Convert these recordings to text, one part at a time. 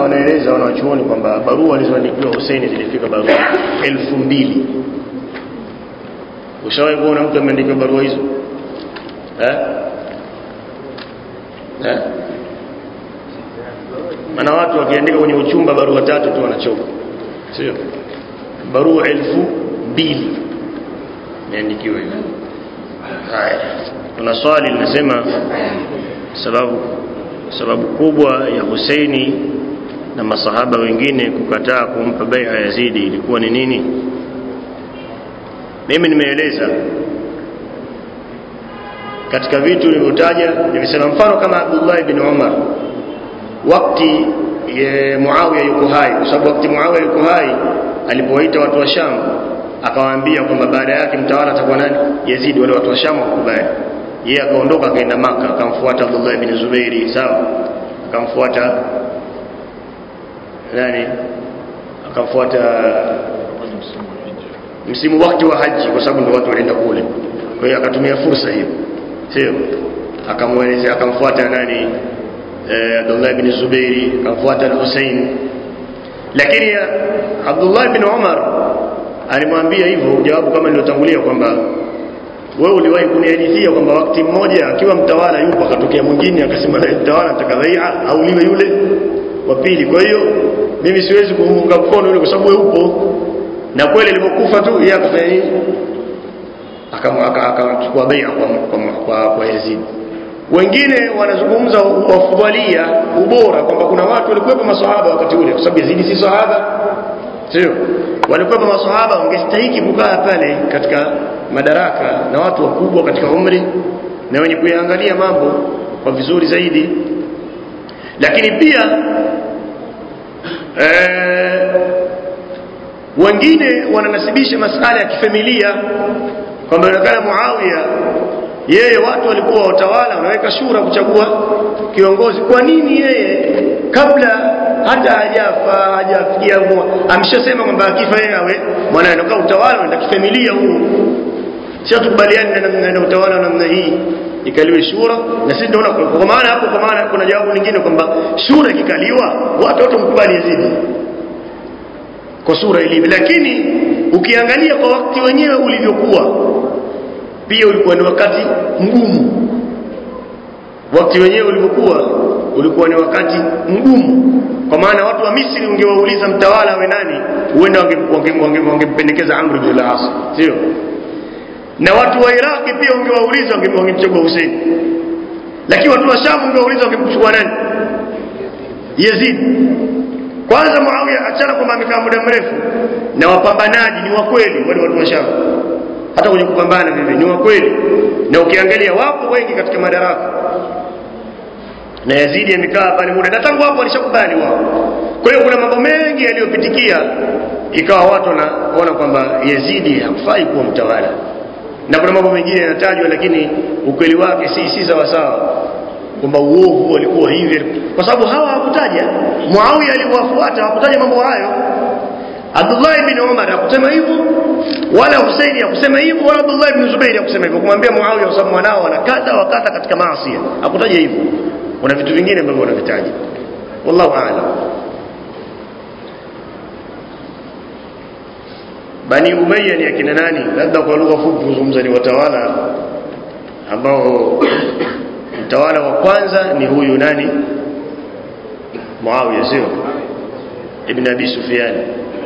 wanaeleza wanachuoni kwamba barua alizoandikiwa Hussein zilifika barua 2000. Ushawahi kuona mtu ameandika barua hizo? Maana watu wakiandika kwenye uchumba barua 3 tu wanachoka. Sio? Barua 2000 imeandikiwa hivyo. Haya. Kuna swali linasema sababu kubwa ya Husaini na masahaba wengine kukataa kumpa bai'a Yazidi ilikuwa ni nini? Mimi nimeeleza katika vitu nilivyotaja, nimesema mfano kama Abdullah ibn Umar wakati Muawiya yuko hai, kwa sababu wakati Muawiya yuko hai alipowaita watu wa Sham akawaambia kwamba baada yake mtawala atakuwa nani? Yazid. Wale watu wa Sham wakubali. Yeye akaondoka akaenda Makka, akamfuata Abdullah ibn Zubairi, sawa? Akamfuata nani? Akamfuata msimu wakati wa haji, kwa sababu ndio watu walienda kule. Kwa hiyo akatumia fursa hiyo, sio? Akamweleza, akamfuata nani? Abdullah ibn Zubairi, akamfuata Hussein. Lakini Abdullah ibn Umar alimwambia hivyo jawabu kama niliyotangulia kwamba wewe uliwahi kunihadithia kwamba wakati mmoja akiwa mtawala yupo akatokea mwingine akasema mtawala nataka bai'a au liwe yule wa pili, kwa hiyo mimi siwezi kuunga mkono yule kwa sababu wewe upo. Na kweli alipokufa tu yeye akafanya nini? Akachukua bai'a kwa Yazid. Wengine wanazungumza wafadhalia ubora kwamba kuna watu walikuwa maswahaba wakati ule, kwa sababu Yazid si sahaba, sio? Walikuwa maswahaba wangestahili kukaa pale katika madaraka na watu wakubwa katika umri na wenye kuangalia mambo kwa vizuri zaidi. Lakini pia wengine wananasibisha masala ya kifamilia kwamba inakana Muawiya yeye watu walikuwa watawala wanaweka shura kuchagua kiongozi. Kwa nini yeye kabla hata hajafikia ameshasema kwamba akifa yeye awe mwanae? Ndio utawala unaenda kifamilia huu, sio tukubaliane na utawala namna hii ikaliwe shura. Na sisi tunaona kwa maana hapo, kwa maana kuna jawabu lingine kwamba shura ikikaliwa watu wote mkubali Yazidi kwa sura ilivyo. Lakini ukiangalia kwa wakati wenyewe ulivyokuwa pia ulikuwa ni wakati mgumu. Wakati wenyewe ulikuwa ni wakati mgumu, kwa maana watu wa Misri ungewauliza mtawala awe nani, huenda wangempendekeza Amr ibn al-As, sio? Na watu wa Iraq pia ungewauliza wangemchagua Hussein. Lakini watu wa Sham ungewauliza wangemchukua nani? Yazid. Kwanza Muawiya achana kwamba amekaa muda mrefu, na wapambanaji ni wa kweli wale watu wa Sham, hata kwenye kupambana vile ni wa kweli, na ukiangalia wapo wengi katika madaraka. Na Yazidi amekaa pale muda, na tangu hapo alishakubali wao. Kwa hiyo kuna mambo mengi yaliyopitikia ikawa watu wanaona kwamba Yazidi hafai kuwa mtawala, na kuna mambo mengine yanatajwa lakini ukweli wake si sawa sawa, kwamba uovu walikuwa hivi, kwa sababu hawa hawakutaja. Muawiya aliwafuata hawakutaja mambo hayo. Abdullah ibn Umar hakusema hivyo, wala Hussein hakusema hivyo, wala Abdullah ibn Zubair hakusema hivyo kumwambia Muawiya kwa sababu mwanao anakata wakata katika maasi. Hakutaja hivyo. Kuna vitu vingine ambavyo wanavitaja. Wallahu a'lam. Bani Umayya ni akina nani? Labda kwa lugha fupi kuzungumza ni watawala ambao mtawala wa kwanza ni huyu nani? Muawiya, sio? Ibn Abi Sufyan.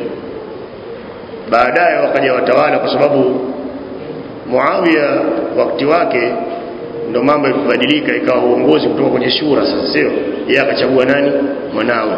Baadaye wakaja watawala, kwa sababu Muawiya wakati wake ndio mambo yakubadilika, ikawa uongozi kutoka kwenye shura sasa, sio? Yeye akachagua nani? Mwanawe.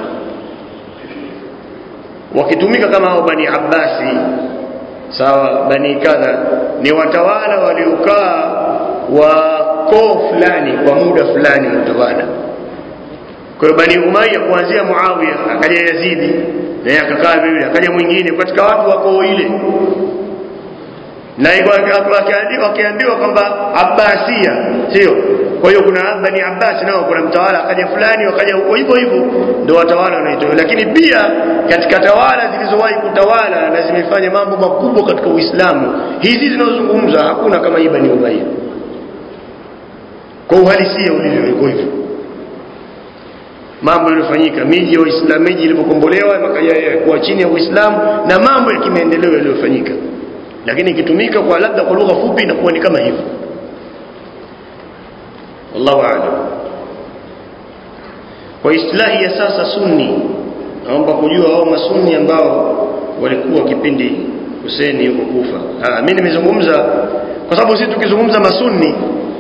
Wakitumika kama hao Bani Abbasi, sawa, Bani kadha, ni watawala waliokaa wa koo fulani kwa muda fulani utawala. Kwa hiyo Bani Umayya kuanzia Muawiya akaja Yazidi, na yeye akakaa vile, akaja mwingine katika watu wa koo ile, na wakiambiwa kwamba Abbasia, sio? Kwa hiyo kuna Bani Abbas nao kuna mtawala akaja fulani, wakaja huko hivyo hivyo, ndio watawala wanaitwa. Lakini pia katika tawala zilizowahi kutawala na zimefanya mambo makubwa katika Uislamu, hizi zinazozungumza hakuna kama hii Bani Umayya kwa uhalisia ulivyo hivyo. mambo yaliyofanyika, miji ya Uislamu miji ilipokombolewa kwa chini ya Uislamu na mambo ya kimaendeleo yaliyofanyika, lakini ikitumika kwa labda kwa lugha fupi inakuwa ni kama hivyo. Wallahu a'lam. Kwa istilahi ya sasa Sunni, naomba kujua hao masunni ambao walikuwa kipindi Hussein yuko Kufa. Mimi nimezungumza kwa sababu sisi tukizungumza masunni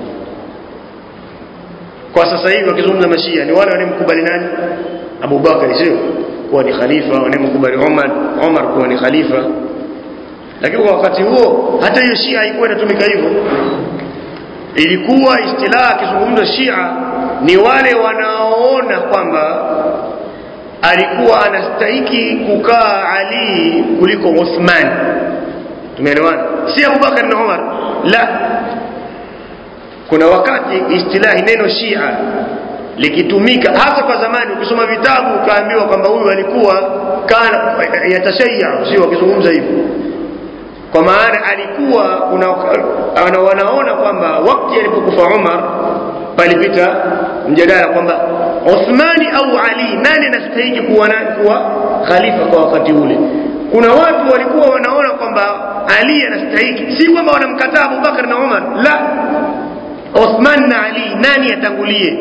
kwa sasa hivi, wakizungumza mashia ni wale wanemkubali nani? Abu Bakar, sio kuwa ni khalifa, wanemkubali Umar kuwa ni khalifa. Lakini kwa wakati huo hata hiyo Shia haikuwa inatumika hivyo. Ilikuwa istilaha kizungumza Shia ni wale wanaoona kwamba alikuwa anastahili kukaa Ali kuliko Uthman. Tumeelewana? Si Abu Bakar na Umar, la. Kuna wakati istilahi neno Shia likitumika hasa kwa zamani, ukisoma vitabu ukaambiwa kwamba huyu alikuwa kana yatashayya, sio wakizungumza hivyo, kwa maana alikuwa wanaona kwamba wakati alipokufa Umar palipita mjadala kwamba Uthmani au Ali nani anastahili kuwa khalifa kwa wakati ule. Kuna watu walikuwa wanaona kwamba Ali anastahili, si kwamba wanamkataa Abu Bakar na Umar, la, Uthman na Ali nani atangulie.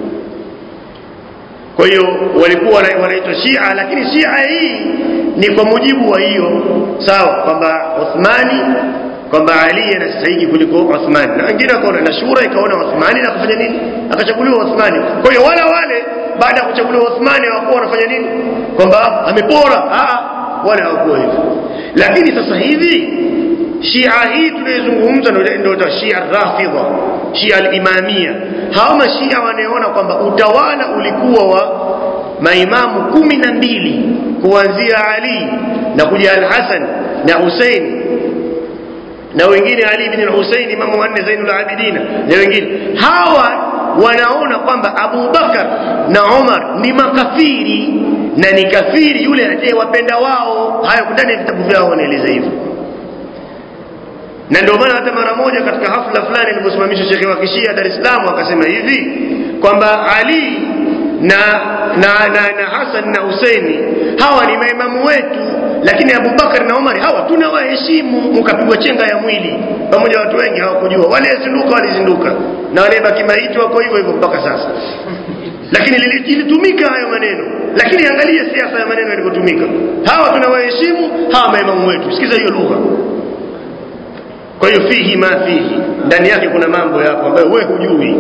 Kwa hiyo walikuwa wanaitwa Shia, lakini Shia hii ni kwa mujibu wa hiyo, sawa, kwamba Uthmani, kwamba Ali anastahili kuliko Uthman, na wengine wakaona na shura ikaona Uthmani na kufanya nini, akachaguliwa Uthmani. Kwa hiyo wale baada ya kuchaguliwa Uthmani hawakuwa wanafanya nini, kwamba amepora, wala hawakuwa hivyo. Lakini sasa hivi Shia hii tunayozungumza ndio Shia Rafidha, Shia al-Imamia. Hao mashia wanaona kwamba utawala ulikuwa wa maimamu 12 kuanzia Ali na kuja al-Hasan na Hussein na wengine, Ali ibn al-Hussein imamu wanne Zainul Abidin na wengine. Hawa wanaona kwamba Abu Bakar na Umar ni makafiri, na ni kafiri yule anayewapenda wao. Hayo ndani ya vitabu vyao wanaeleza hivyo. Na ndio maana hata mara moja katika hafla fulani iliposimamishwa Sheikh wa Kishia Dar es Salaam akasema hivi kwamba Ali na Hassan na Husaini hawa ni maimamu wetu, lakini Abu Bakar na Umar hawa tunawaheshimu. Mkapigwa chenga ya mwili pamoja, watu wengi hawakujua, wale walizinduka na wale baki maiti wako hivyo hivyo mpaka sasa. Lakini ilitumika hayo maneno, lakini angalia siasa ya maneno yalivyotumika. Hawa tunawaheshimu, hawa maimamu wetu. Sikiza hiyo lugha. Kwa hiyo fihi ma fihi, ndani yake kuna mambo yako ambayo wewe hujui.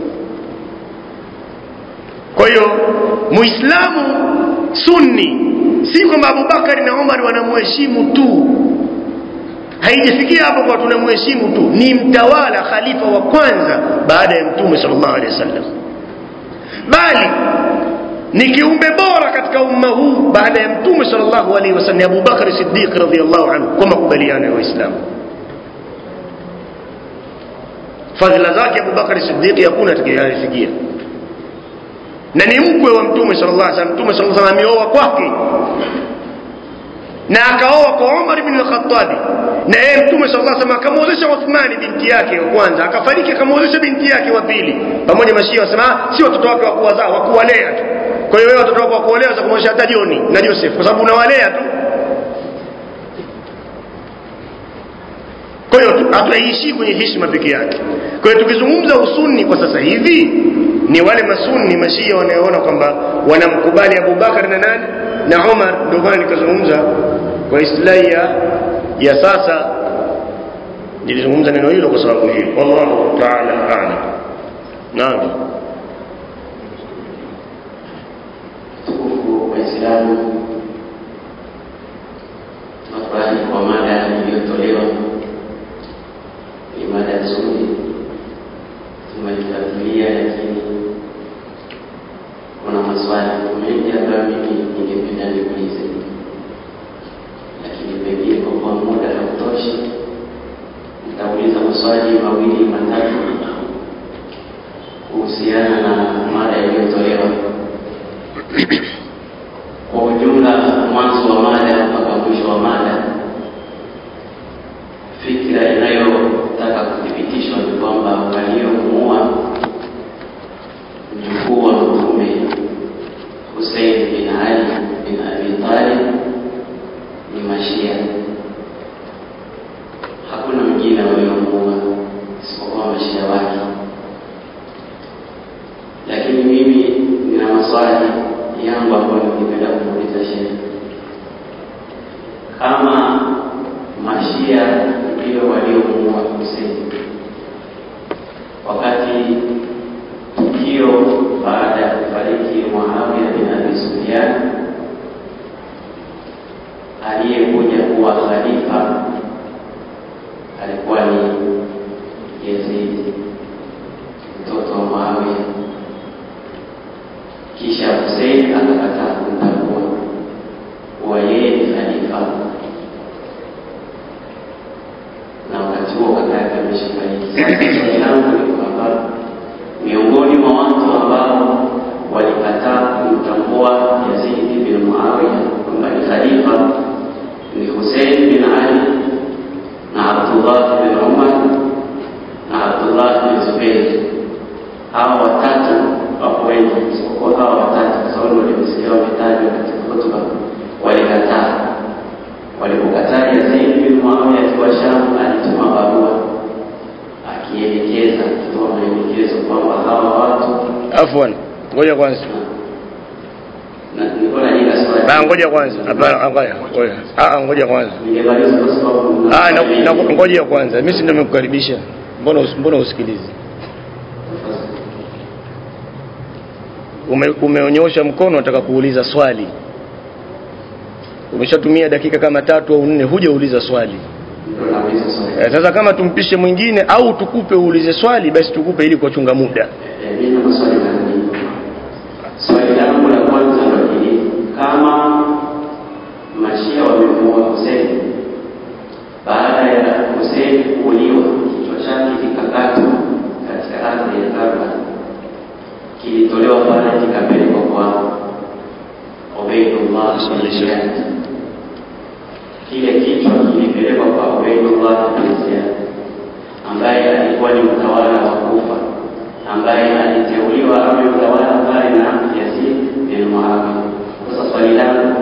Kwa hiyo Muislamu Sunni si kwamba Abu Bakar na Umar wanamheshimu tu, haijafikia hapo kwa tunamheshimu tu. Ni mtawala, khalifa wa kwanza baada ya Mtume sallallahu alaihi wasallam, bali ni kiumbe bora katika umma huu baada ya Mtume sallallahu alaihi wasallam, Abu Bakar Siddiq radhiyallahu anhu, kwa makubaliano ya Waislamu. Fadhila zake Abu Bakar Siddiq hakuna atakayefikia, na ni mkwe wa Mtume sallallahu alaihi wasallam. Mtume sallallahu alaihi wasallam ameoa kwake na akaoa kwa Umar ibn al-Khattab, na yeye Mtume sallallahu alaihi wasallam akamwozesha Uthmani binti yake wa kwanza, akafariki akamwozesha binti yake wa pili. Pamoja mashia wasema si watoto wake wa kuwazaa, wa kuwalea tu. Kwa hiyo wewe watoto wako wa kuolea za kumwozesha hata Joni na Joseph kwa sababu unawalea tu. Kwa hiyo hataishi kwenye heshima peke yake. Kwa hiyo tukizungumza usunni kwa sasa hivi ni wale masunni mashia wanaoona kwamba wanamkubali Abu Bakar na nani na Umar. Ndio maana nikazungumza kwa istilahi ya sasa, nilizungumza neno hilo kwa sababu hiyo. Wallahu ta'ala a'lam. Naam. Waislamu tunafurahi kwa mada iliyotolewa, ni mada nzuri, tumeifuatilia, lakini kuna maswali mengi ambayo mimi ningependa niulize, lakini pengine kwa kuwa muda hautoshi nitauliza maswali mawili matatu kuhusiana na mada iliyotolewa. Kwa ujumla ambao ningependa kuuliza shehe. Kama Mashia ndio waliomuua Hussein, wakati tukio baada ya kufariki Muawiya bin Abi Sufyan, aliyekuja kuwa khalifa alikuwa ni Yazid mtoto wa Muawiya. Kisha Hussein akakataa kumtambua kuwa yeye ni khalifa, na wakati huo kaka yake ameshafariki. Miongoni mwa watu ambao walikataa kumtambua Yazid bin Muawiya kwamba ni khalifa ni Hussein bin Ali na Abdullah bin Umar na Abdullah bin Zubair. Hao watatu wapo wengi, isipokuwa hao watatu kwa sababu walimsikia wametajwa katika hotuba, walipokataa Yazid bin Muawiya akiwa Sham, alituma barua akielekeza, akitoa maelekezo kwamba hawa watu afwan, ngoja kwanza na nilikuwa nina swali. Ngoja kwanza. Ngoja kwanza. Ningemaliza kwa sababu ngoja kwanza. Mimi si ndio nimekukaribisha. Mbona usikilize? Umeonyosha mkono unataka kuuliza swali. Umeshatumia dakika kama 3 au 4 hujauliza swali. Sasa kama tumpishe mwingine au tukupe uulize swali, basi tukupe ili kuchunga muda. Mimi na maswali mengi. Swali langu la kwanza ni kama Mashia wamemuua Hussein, baada ya Hussein kuuliwa kichwa chake kikakatwa katika ardhi ya Karbala, kilitolewa pale kikapelekwa kwa Ubaydullah bin Ziyad. Kile kichwa kilipelekwa kwa Ubaydullah bin Ziyad ambaye alikuwa ni mtawala wa Kufa, ambaye aliteuliwa awe mtawala pale na Yazid bin Muawiya. Sasa swali langu,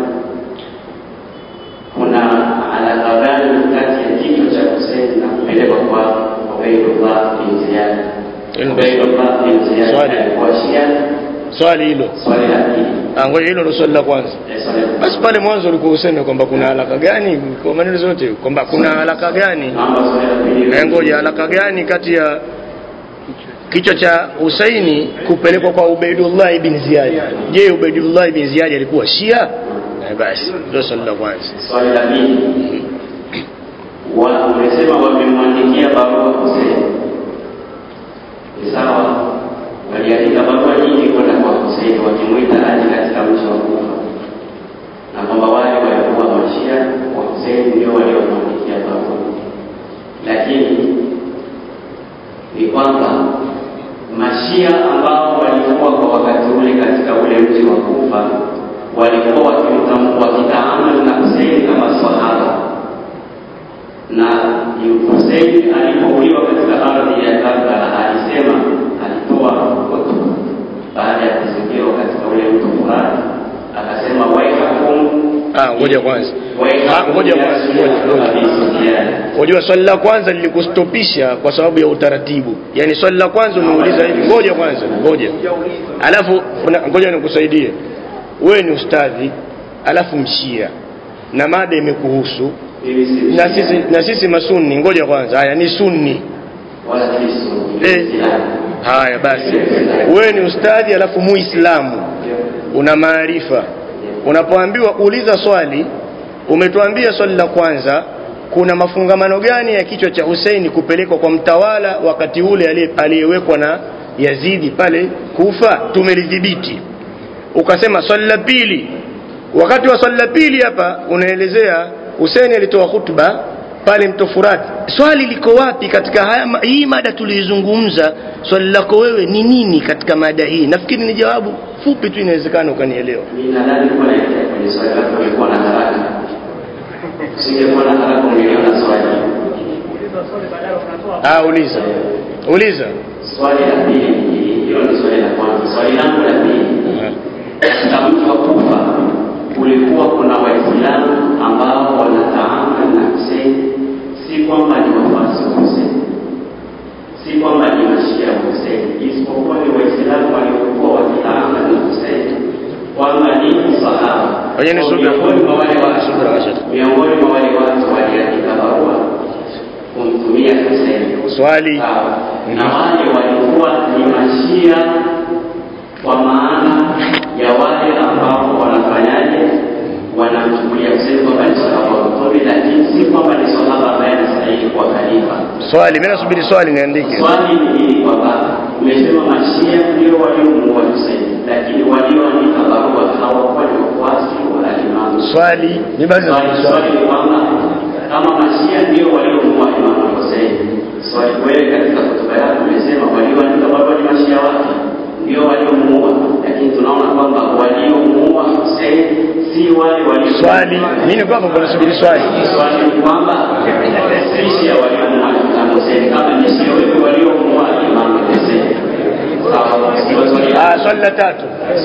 kuna alaka gani kati ya kichwa cha Hussein na kupelekwa kwa Ubaydullah bin Ziyad? Ubaydullah bin Ziyad alikuwa Shia. Swali hilo. Swali la pili. Ngoja hilo ndo swali la kwanza. Basi pale mwanzo ulikuwa useme kwamba kuna alaka gani kwa maneno zote, kwamba kuna alaka gani? Ngoja, alaka gani kati ya kichwa cha Husaini kupelekwa kwa Ubaydullah ibn Ziyad? Je, Ubaydullah ibn Ziyad alikuwa Shia? Basi ndio swali la kwanza. Swali la pili, wamesema wamemwandikia barua Hussein. Ni sawa, waliandika barua nyingi kwenda kwa Hussein wakimuita aje katika mji wa Kufa, na kwamba wale walikuwa Mashia wa Hussein ndio waliomwandikia barua. Lakini ni kwamba Mashia ambao walikuwa kwa wakati ule katika ule mji wa Kufa walikuwa wakitaamali na Hussein kama sahaba, na Hussein alipouliwa katika ardhi ya Karbala alisema, alitoa hotuba baada ya kuzingirwa katika ule mto Furat, akasema waihakum. Ngoja kwanza. Ngoja swali la kwanza nilikustopisha kwa sababu ya utaratibu. Yaani swali la kwanza umeuliza hivi, ngoja kwanza, ngoja. Alafu ngoja nikusaidie. Wewe ni ustadhi, alafu Mshia, na mada imekuhusu. Na sisi masunni, ngoja kwanza. Haya ni sunni. Wala si sunni. Haya basi. Wewe ni ustadhi alafu Muislamu. Una maarifa. Unapoambiwa uliza swali, umetuambia swali la kwanza, kuna mafungamano gani ya kichwa cha Hussein kupelekwa kwa mtawala wakati ule aliyewekwa na Yazidi pale Kufa? Tumelidhibiti. Ukasema swali la pili, wakati wa swali la pili hapa unaelezea Hussein alitoa hutuba pale mto Furat. Swali liko wapi katika hii mada tulizungumza? Swali lako wewe ni nini katika mada hii? Nafikiri ni jawabu fupi tu inawezekana ukanielewa. Mimi nadhani kwa kwenye swali lako kulikuwa na haraka. Singekuwa na haraka ungeniona swali. Uliza swali baadaye unatoa. Uliza. Swali la pili, hilo ni swali la kwanza. Swali langu la pili. Katika mji wa Kufa kulikuwa kuna Waislamu ambao wanataamali na Hussein, si kwamba ni wafuasi wa Hussein, si kwamba ni Mashia wa Hussein, isipokuwa ni Waislamu waliokuwa wakitaamali na Hussein kwamba ni Fanyeni subira. Miongoni mwa wale watu waliandika barua kumtumia Hussein. Swali. Na wale walikuwa ni mashia kwa maana ya wale ambao wanafanyaje, wanamchukulia Hussein kwamba ni sahaba wa Mtume, lakini si kwamba ni sahaba ambaye anastahili kuwa khalifa. Swali, mimi nasubiri swali niandike. Swali ni kwamba umesema mashia ndio waliomuua Hussein, lakini walioandika barua hawakuwa ni wafuasi wa Imam. Swali, ni basi swali ni kwamba kama mashia ndio waliomuua Imam Hussein, swali wewe katika hotuba yako umesema walioandika barua ni mashia wake ndio waliomuua, lakini tunaona kwamba waliomuua Hussein si wale walio. Swali, mimi kwamba kuna subiri swali. Swali ni kwamba si ya waliomuua Imam Hussein, kama ni sio wale waliomuua Imam Hussein. Sawa, swali la tatu.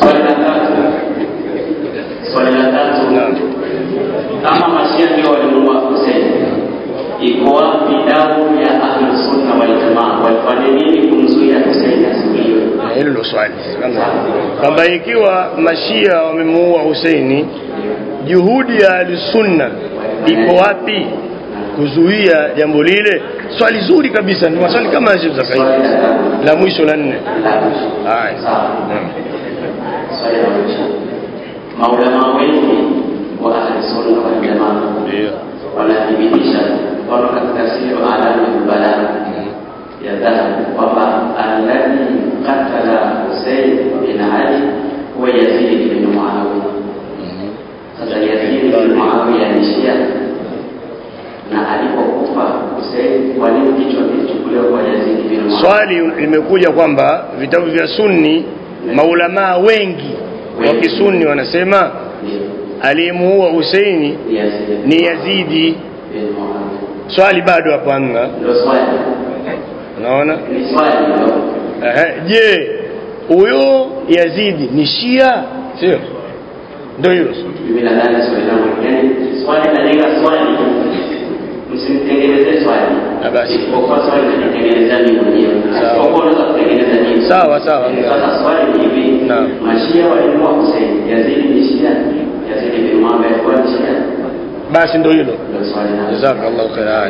Naam. Kama mashia ndio waliomuua Hussein, iko wapi damu ya Ahlus Sunna wal Jamaa? Walifanya nini kumzuia Hussein asiuliwe? Hilo ndio swali. Kwamba ikiwa mashia wamemuua Hussein, juhudi ya Ahlus Sunna iko wapi kuzuia jambo lile? Swali zuri kabisa, ni maswali kama hizo za kawaida. La mwisho la 4. Haya. Swali la mwisho. Maulama wengi wa Ahlus Sunna wal Jamaa ndio wanathibitisha kwa katika sio alamu balagha ya dhahab kwamba alladhi qatala Hussein bin Ali huwa Yazid bin Muawiya. Sasa Yazid bin Muawiya ni Shia, na alipokufa Hussein kwa nini kichwa kilichukuliwa kwa Yazid bin Muawiya? Swali limekuja kwamba vitabu vya Sunni maulama wengi wa Kisunni wanasema aliyemuua Hussein ni Yazidi. Swali bado hapo hamna. Ndio swali. Unaona? Ni swali ndio. Je, huyo Yazidi ni Shia? Sio? Ndio hiyo. Mimi nadhani swali langu ni swali la swali. Msimtengenezee swali. Basi. Kwa swali nitengenezea mimi mwenyewe. Kwa unaweza kutengeneza nini? Sawa. Sasa swali ni hivi. Naam. Mashia walimuua Hussein. Yazidi ni Shia. Yazidi bin Muawiya alikuwa ni Shia. Basi ndio hilo. Jazakallahu khairan.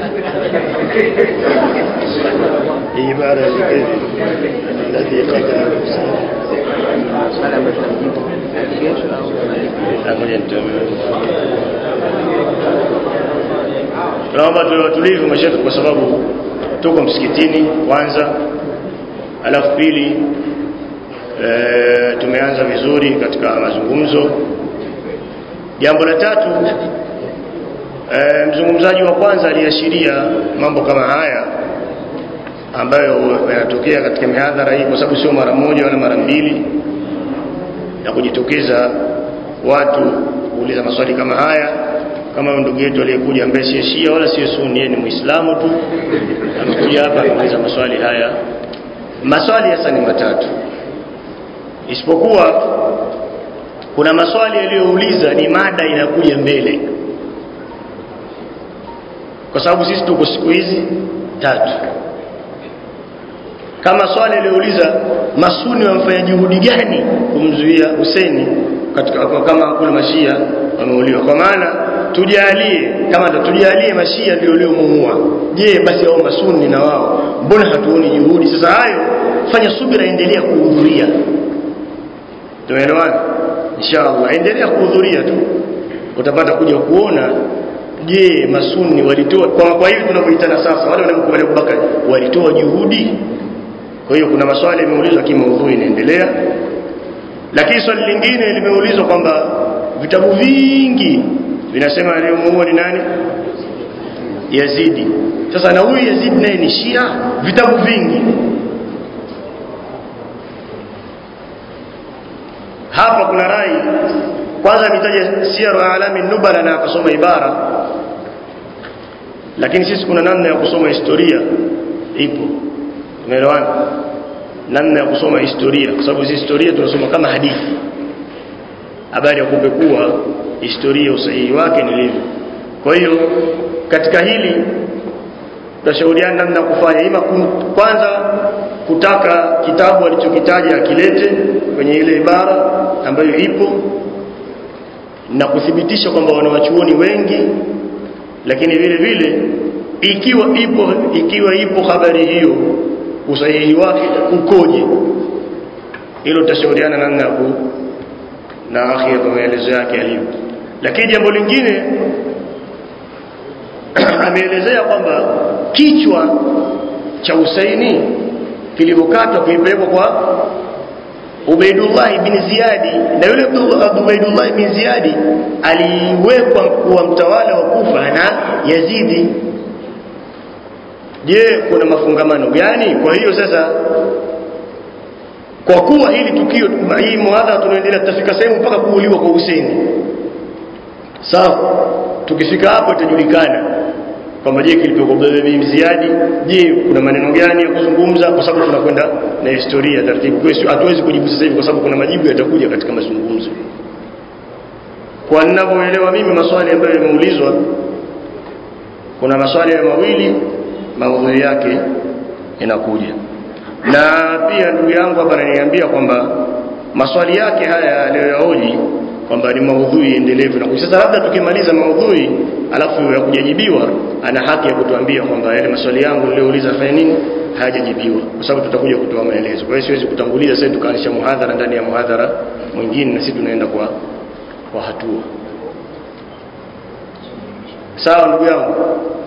Ibara zikeni alladhi qatala Hussein. Swala ambayo tunajibu kesho au ngoja naomba tuwe watulivu mashaikh, kwa sababu tuko msikitini kwanza, alafu pili tumeanza vizuri katika mazungumzo. Jambo la tatu, mzungumzaji wa kwanza aliashiria mambo kama haya ambayo yanatokea katika mihadhara hii, kwa sababu sio mara moja wala mara mbili ya kujitokeza watu kuuliza maswali kama haya. Kama ndugu yetu aliyekuja ambaye si Shia wala si Sunni, yeye ni Muislamu tu, amekuja hapa kuuliza maswali haya. Maswali hasa ni matatu, isipokuwa kuna maswali aliyouliza ni mada inakuja mbele, kwa sababu sisi tuko siku hizi tatu. Kama swali aliyouliza Masuni wamfanya juhudi gani kumzuia Hussein katika kama kule mashia wameuliwa, kwa maana tujalie kama tujalie mashia ndio waliomuua, je basi hao Masuni na wao mbona hatuoni juhudi? Sasa hayo fanya subira, endelea kuhudhuria, tumeelewana? Inshallah endelea kuhudhuria tu, utapata kuja kuona je Masuni walitoa kwa hivi tunavyoitana sasa, wale wanaokubali Abubakar walitoa juhudi. Kwa hiyo kuna maswali yameulizwa kimaudhui inaendelea. Lakini swali lingine limeulizwa kwamba vitabu vingi vinasema aliyemuua ni nani? Yazidi. Sasa na huyu Yazidi naye ni Shia, vitabu vingi. Hapa kuna rai, kwanza nitaje Siyaru A'lami Nubala na akasoma ibara, lakini sisi kuna namna ya kusoma historia ipo. Tumeelewana? Namna ya kusoma historia, kwa sababu sisi historia tunasoma kama hadithi, habari ya kupekua historia usahihi wake ni lipi. Kwa hiyo katika hili tutashauriana namna kufanya, ima kwanza kutaka kitabu alichokitaja akilete kwenye ile ibara ambayo ipo, na kuthibitisha kwamba wanawachuoni wengi, lakini vile vile ikiwa ipo habari hiyo usahihi wake ukoje, hilo tutashauriana namna na akhi hapa maelezo yake alivyo. Lakini jambo lingine ameelezea kwamba kichwa cha Husaini kilipokatwa kuipelekwa kwa Ubaidullah ibn Ziyadi, na yule Ubaidullah ibn Ziyadi aliwekwa kuwa mtawala wa Kufa na Yazidi. Je, kuna mafungamano gani? Kwa hiyo sasa, kwa kuwa hili tukio, hii muhadhara tunaendelea, tutafika sehemu mpaka kuuliwa kwa Husaini. Sawa, tukifika hapo itajulikana kwamba je kilipelekwa kwa Ibn Ziyadi, je kuna maneno gani ya kuzungumza, kwa sababu tunakwenda na historia taratibu. Kwa hiyo hatuwezi kujibu sasa hivi kwa sababu kuna majibu yatakuja katika mazungumzo. Kwa ninavyoelewa mimi maswali ambayo yameulizwa, kuna maswali mawili maudhui yake inakuja, na pia ndugu yangu hapa ananiambia kwamba maswali yake haya aliyoyaoji kwamba ni maudhui endelevu, na sasa labda tukimaliza maudhui alafu ya kujibiwa, ana haki ya kutuambia kwamba yale maswali yangu niliyouliza fanya nini hayajajibiwa, kwa sababu tutakuja kutoa maelezo. Kwa hiyo siwezi kutanguliza sasa tukaanisha muhadhara ndani ya muhadhara mwingine, na sisi tunaenda kwa hatua. Sawa ndugu yangu?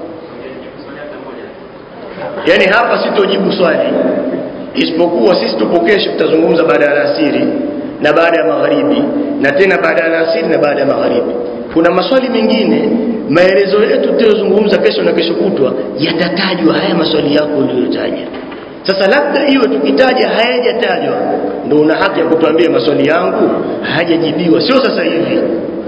Yaani hapa sitojibu swali, isipokuwa sisi tupo kesho tutazungumza baada ya alasiri na baada ya magharibi, na tena baada ya alasiri na baada ya magharibi. Kuna maswali mengine, maelezo yetu tutazungumza kesho na kesho kutwa yatatajwa haya maswali yako uliyotaja. Sasa labda iwe tukitaja hayajatajwa ndio una haki ya kutuambia maswali yangu hayajajibiwa, sio sasa hivi.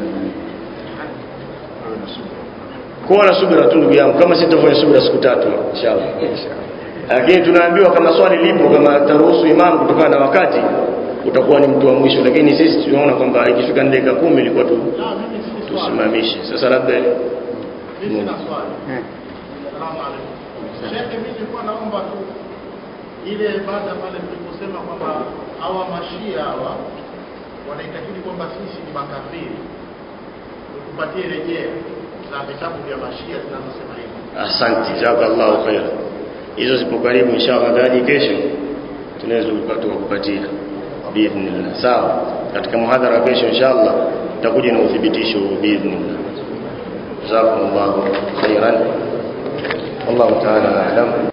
Kwa na subira tu ndugu yangu, kama sitafanya subira siku 3 inshallah. Lakini tunaambiwa kama swali lipo, kama taruhusu imam kutokana na wakati, utakuwa ni mtu wa mwisho. Lakini sisi tunaona kwamba ikifika dakika 10 ilikuwa tusimamishe. Sasa labda mimi na swali. Salamu alaykum. Sheikh, mimi nilikuwa naomba tu ile baada pale tuliposema kwamba hawa mashia hawa wanaitakidi kwamba sisi ni makafiri, tupatie rejea za vitabu vya mashia zinazosema hivyo. Asante, jazakallahu khair. Hizo zipo karibu inshallah, hadi kesho tunaweza kukupatia biidhnillah. Sawa, katika muhadhara kesho inshallah tutakuja na uthibitisho biidhnillah. Jazakumullahu khairan. Wallahu ta'ala a'lam.